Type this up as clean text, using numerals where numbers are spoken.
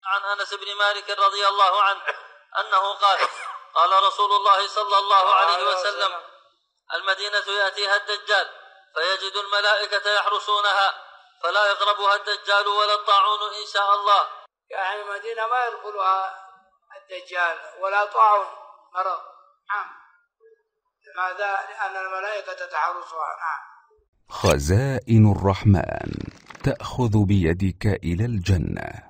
عن أنس بن مالك رضي الله عنه أنه قال قال رسول الله صلى الله عليه وسلم المدينة يأتيها الدجال فيجد الملائكة يحرسونها فلا يقربها الدجال ولا الطاعون إن شاء الله. يعني المدينة ما يدخلها الدجال ولا طاعون مرض. نعم. لماذا؟ لأن الملائكة تحرسها. نعم. خزائن الرحمن تأخذ بيدك إلى الجنة.